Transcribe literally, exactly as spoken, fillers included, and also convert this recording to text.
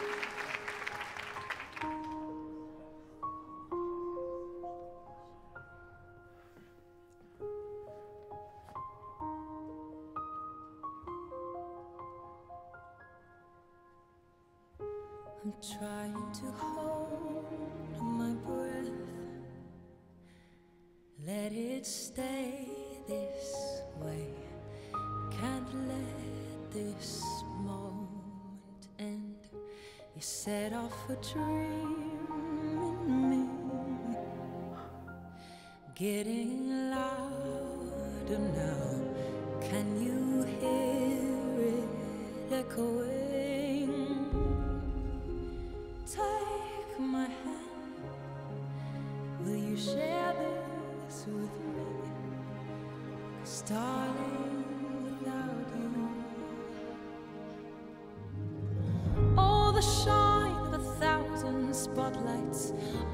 I'm trying to hold my breath, let it stay this way. Can't let this moment end. You set off a dream in me, getting louder now. Can you hear it echoing? Take my hand, will you share this with me? 'Cause darling, without you, all the shine of a thousand spotlights,